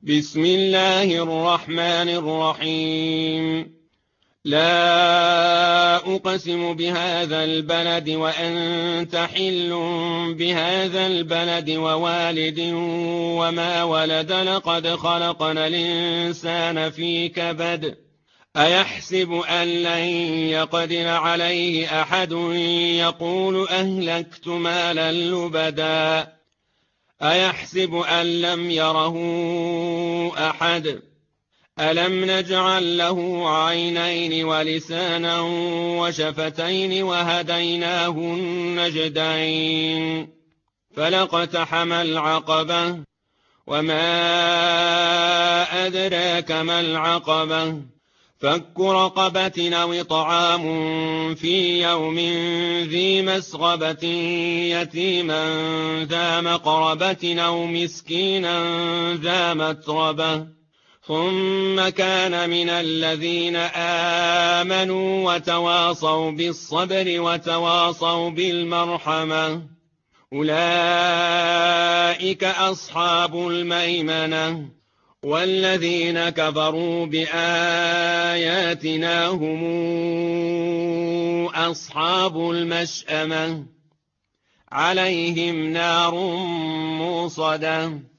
بسم الله الرحمن الرحيم. لا أقسم بهذا البلد وأنت حل بهذا البلد ووالد وما ولد لقد خلقنا الإنسان في كبد أيحسب أن لن يقدر عليه أحد يقول أهلكت مالا لبدا أيحسب أن لم يره أحد ألم نجعل له عينين ولسانا وشفتين وهديناه النجدين فلاقتحم العقبة وما أدراك ما العقبة فك رقبة أو طعام في يوم ذي مسغبة يتيما ذا مقربة أو مسكينا ذا متربة ثم كان من الذين آمنوا وتواصوا بالصبر وتواصوا بالمرحمة أولئك أصحاب الميمنة والذين كفروا بآياتنا هم أصحاب المشأمة عليهم نار موصدة